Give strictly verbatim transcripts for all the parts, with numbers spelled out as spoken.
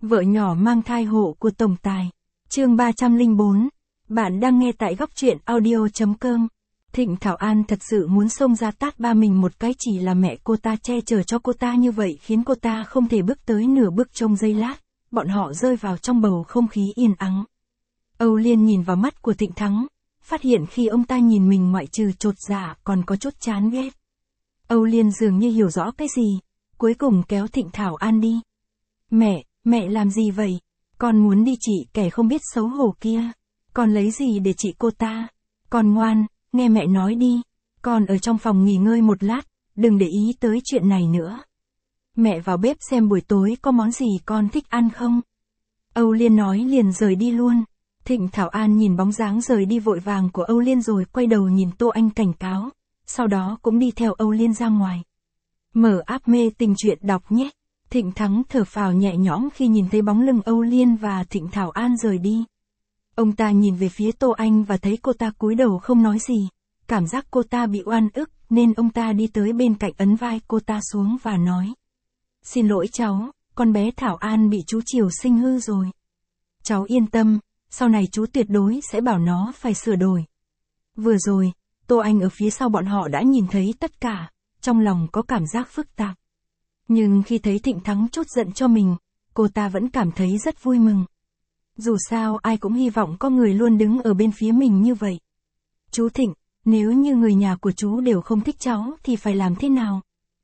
Vợ nhỏ mang thai hộ của tổng tài. Chương ba trăm lẻ bốn. Bạn đang nghe tại góc truyện audio chấm com. Thịnh Thảo An thật sự muốn xông ra tát ba mình một cái, chỉ là mẹ cô ta che chở cho cô ta như vậy khiến cô ta không thể bước tới nửa bước trong giây lát. Bọn họ rơi vào trong bầu không khí yên ắng. Âu Liên nhìn vào mắt của Thịnh Thắng, phát hiện khi ông ta nhìn mình ngoại trừ chột dạ còn có chút chán ghét. Âu Liên dường như hiểu rõ cái gì, cuối cùng kéo Thịnh Thảo An đi. Mẹ, mẹ làm gì vậy? Con muốn đi trị kẻ không biết xấu hổ kia. Con lấy gì để trị cô ta? Con ngoan, nghe mẹ nói đi. Con ở trong phòng nghỉ ngơi một lát, đừng để ý tới chuyện này nữa. Mẹ vào bếp xem buổi tối có món gì con thích ăn không? Âu Liên nói liền rời đi luôn. Thịnh Thảo An nhìn bóng dáng rời đi vội vàng của Âu Liên rồi quay đầu nhìn Tô Anh cảnh cáo, sau đó cũng đi theo Âu Liên ra ngoài. Mở app mê tình truyện đọc nhé. Thịnh Thắng thở phào nhẹ nhõm khi nhìn thấy bóng lưng Âu Liên và Thịnh Thảo An rời đi. Ông ta nhìn về phía Tô Anh và thấy cô ta cúi đầu không nói gì, cảm giác cô ta bị oan ức nên ông ta đi tới bên cạnh ấn vai cô ta xuống và nói: Xin lỗi cháu, con bé Thảo An bị chú Triều sinh hư rồi. Cháu yên tâm, sau này chú tuyệt đối sẽ bảo nó phải sửa đổi. Vừa rồi, Tô Anh ở phía sau bọn họ đã nhìn thấy tất cả, trong lòng có cảm giác phức tạp. Nhưng khi thấy Thịnh Thắng trút giận cho mình, cô ta vẫn cảm thấy rất vui mừng. Dù sao ai cũng hy vọng có người luôn đứng ở bên phía mình như vậy. Chú Thịnh, nếu như người nhà của chú đều không thích cháu thì phải làm thế nào?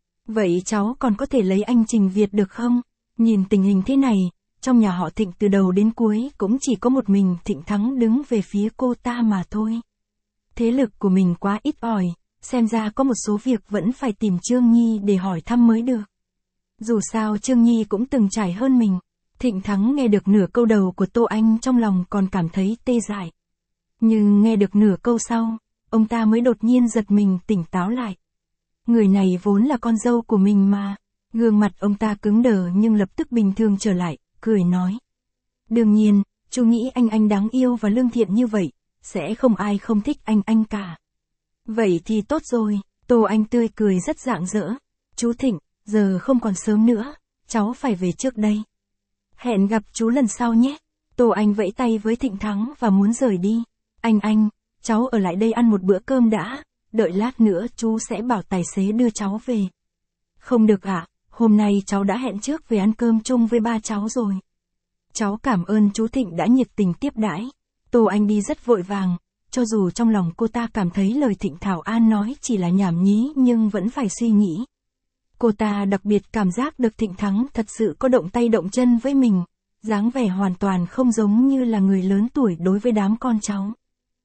Vậy cháu còn có thể lấy anh Trình Việt được không? Nhìn tình hình thế này, trong nhà họ Thịnh từ đầu đến cuối cũng chỉ có một mình Thịnh Thắng đứng về phía cô ta mà thôi. Thế lực của mình quá ít ỏi, xem ra có một số việc vẫn phải tìm Trương Nhi để hỏi thăm mới được. Dù sao Trương Nhi cũng từng trải hơn mình. Thịnh Thắng nghe được nửa câu đầu của Tô Anh trong lòng còn cảm thấy tê dại. Nhưng nghe được nửa câu sau, ông ta mới đột nhiên giật mình tỉnh táo lại. Người này vốn là con dâu của mình mà. Gương mặt ông ta cứng đờ nhưng lập tức bình thường trở lại, cười nói: Đương nhiên, chú nghĩ anh anh đáng yêu và lương thiện như vậy, sẽ không ai không thích anh anh cả. Vậy thì tốt rồi. Tô Anh tươi cười rất rạng rỡ. Chú Thịnh, giờ không còn sớm nữa, cháu phải về trước đây. Hẹn gặp chú lần sau nhé. Tô Anh vẫy tay với Thịnh Thắng và muốn rời đi. Anh anh, cháu ở lại đây ăn một bữa cơm đã, đợi lát nữa chú sẽ bảo tài xế đưa cháu về. Không được ạ, hôm nay cháu đã hẹn trước về ăn cơm chung với ba cháu rồi. Cháu cảm ơn chú Thịnh đã nhiệt tình tiếp đãi. Tô Anh đi rất vội vàng, cho dù trong lòng cô ta cảm thấy lời Thịnh Thảo An nói chỉ là nhảm nhí nhưng vẫn phải suy nghĩ. Cô ta đặc biệt cảm giác được Thịnh Thắng thật sự có động tay động chân với mình, dáng vẻ hoàn toàn không giống như là người lớn tuổi đối với đám con cháu.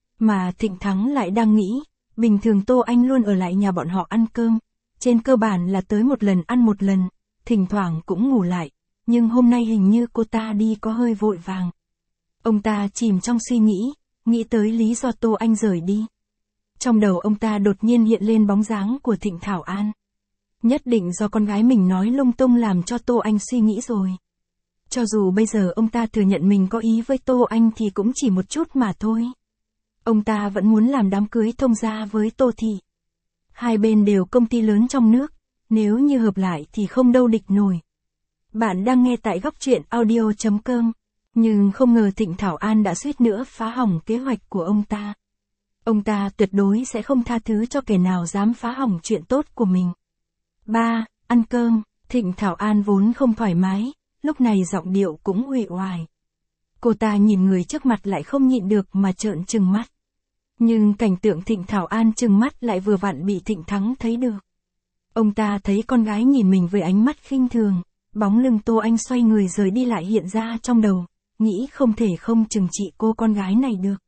Mà Thịnh Thắng lại đang nghĩ, bình thường Tô Anh luôn ở lại nhà bọn họ ăn cơm, trên cơ bản là tới một lần ăn một lần, thỉnh thoảng cũng ngủ lại, nhưng hôm nay hình như cô ta đi có hơi vội vàng. Ông ta chìm trong suy nghĩ, nghĩ tới lý do Tô Anh rời đi. Trong đầu ông ta đột nhiên hiện lên bóng dáng của Thịnh Thảo An. Nhất định do con gái mình nói lung tung làm cho Tô Anh suy nghĩ rồi. Cho dù bây giờ ông ta thừa nhận mình có ý với Tô Anh thì cũng chỉ một chút mà thôi. Ông ta vẫn muốn làm đám cưới thông gia với Tô Thị. Hai bên đều công ty lớn trong nước, nếu như hợp lại thì không đâu địch nổi. Bạn đang nghe tại góc truyện audio chấm com, nhưng không ngờ Thịnh Thảo An đã suýt nữa phá hỏng kế hoạch của ông ta. Ông ta tuyệt đối sẽ không tha thứ cho kẻ nào dám phá hỏng chuyện tốt của mình. Ba, ăn cơm. Thịnh Thảo An vốn không thoải mái, lúc này giọng điệu cũng uể oải. Cô ta nhìn người trước mặt lại không nhịn được mà trợn trừng mắt. Nhưng cảnh tượng Thịnh Thảo An trừng mắt lại vừa vặn bị Thịnh Thắng thấy được. Ông ta thấy con gái nhìn mình với ánh mắt khinh thường, bóng lưng Tô Anh xoay người rời đi lại hiện ra trong đầu, nghĩ không thể không trừng trị cô con gái này được.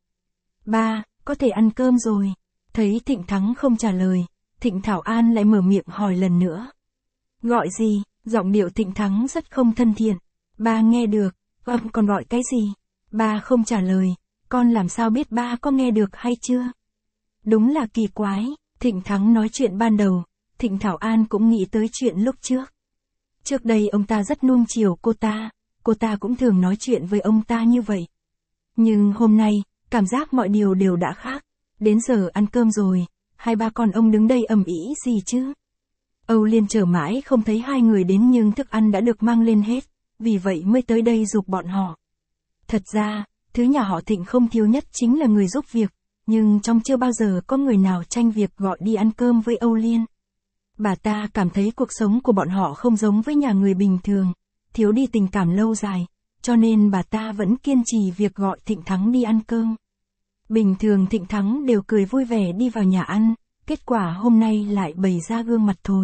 Ba, có thể ăn cơm rồi. Thấy Thịnh Thắng không trả lời, Thịnh Thảo An lại mở miệng hỏi lần nữa. Gọi gì? Giọng điệu Thịnh Thắng rất không thân thiện. Ba nghe được, âm còn gọi cái gì? Ba không trả lời, con làm sao biết ba có nghe được hay chưa? Đúng là kỳ quái. Thịnh Thắng nói chuyện ban đầu, Thịnh Thảo An cũng nghĩ tới chuyện lúc trước. Trước đây ông ta rất nuông chiều cô ta, cô ta cũng thường nói chuyện với ông ta như vậy. Nhưng hôm nay, cảm giác mọi điều đều đã khác. Đến giờ ăn cơm rồi, hai ba con ông đứng đây ầm ĩ gì chứ? Âu Liên chờ mãi không thấy hai người đến nhưng thức ăn đã được mang lên hết. vì vậy mới tới đây giục bọn họ. Thật ra, thứ nhà họ Thịnh không thiếu nhất chính là người giúp việc, nhưng trong chưa bao giờ có người nào tranh việc gọi đi ăn cơm với Âu Liên. Bà ta cảm thấy cuộc sống của bọn họ không giống với nhà người bình thường, thiếu đi tình cảm lâu dài, cho nên bà ta vẫn kiên trì việc gọi Thịnh Thắng đi ăn cơm. Bình thường Thịnh Thắng đều cười vui vẻ đi vào nhà ăn, kết quả hôm nay lại bày ra gương mặt thối.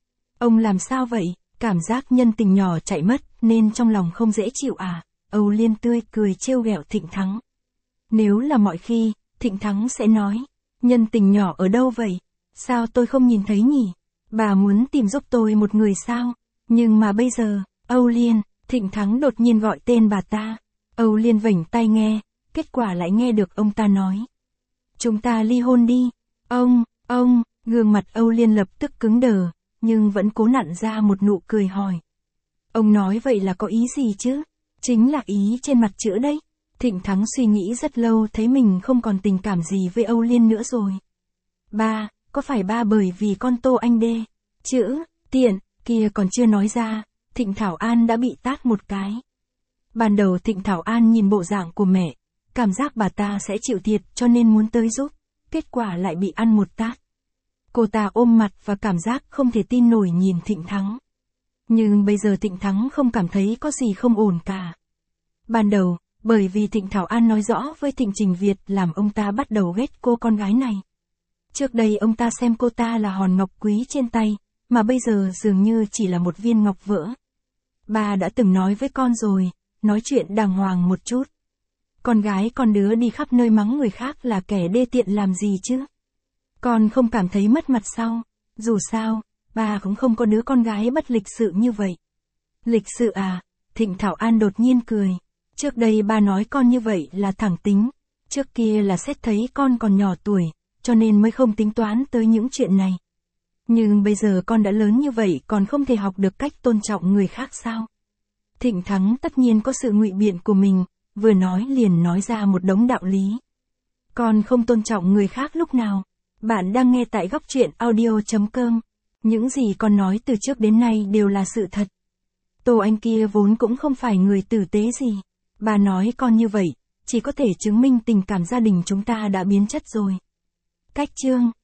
Ông làm sao vậy, cảm giác nhân tình nhỏ chạy mất nên trong lòng không dễ chịu à, Âu Liên tươi cười trêu ghẹo Thịnh Thắng. Nếu là mọi khi, Thịnh Thắng sẽ nói, nhân tình nhỏ ở đâu vậy, sao tôi không nhìn thấy nhỉ, bà muốn tìm giúp tôi một người sao, nhưng mà bây giờ, Âu Liên, Thịnh Thắng đột nhiên gọi tên bà ta, Âu Liên vểnh tai nghe, kết quả lại nghe được ông ta nói. Chúng ta ly hôn đi, ông, ông, gương mặt Âu Liên lập tức cứng đờ, nhưng vẫn cố nặn ra một nụ cười hỏi. Ông nói vậy là có ý gì chứ? Chính là ý trên mặt chữ đấy. Thịnh Thắng suy nghĩ rất lâu thấy mình không còn tình cảm gì với Âu Liên nữa rồi. Ba, có phải ba bởi vì con Tô Anh đê, chữ, tiện, kia còn chưa nói ra, Thịnh Thảo An đã bị tát một cái. Ban đầu Thịnh Thảo An nhìn bộ dạng của mẹ, cảm giác bà ta sẽ chịu thiệt cho nên muốn tới giúp, kết quả lại bị ăn một tát. Cô ta ôm mặt và cảm giác không thể tin nổi nhìn Thịnh Thắng. Nhưng bây giờ Thịnh Thắng không cảm thấy có gì không ổn cả. Ban đầu, bởi vì Thịnh Thảo An nói rõ với Thịnh Trình Việt làm ông ta bắt đầu ghét cô con gái này. Trước đây ông ta xem cô ta là hòn ngọc quý trên tay, mà bây giờ dường như chỉ là một viên ngọc vỡ. Ba đã từng nói với con rồi, nói chuyện đàng hoàng một chút. Con gái con đứa đi khắp nơi mắng người khác là kẻ đê tiện làm gì chứ? Con không cảm thấy mất mặt sao? Dù sao, ba cũng không có đứa con gái bất lịch sự như vậy. Lịch sự à? Thịnh Thảo An đột nhiên cười. Trước đây ba nói con như vậy là thẳng tính. Trước kia là xét thấy con còn nhỏ tuổi, cho nên mới không tính toán tới những chuyện này. Nhưng bây giờ con đã lớn như vậy còn không thể học được cách tôn trọng người khác sao? Thịnh Thắng tất nhiên có sự ngụy biện của mình, vừa nói liền nói ra một đống đạo lý. Con không tôn trọng người khác lúc nào. Bạn đang nghe tại góc truyện audio chấm com. Những gì con nói từ trước đến nay đều là sự thật. Tô Anh kia vốn cũng không phải người tử tế gì. Bà nói con như vậy, chỉ có thể chứng minh tình cảm gia đình chúng ta đã biến chất rồi. Cách chương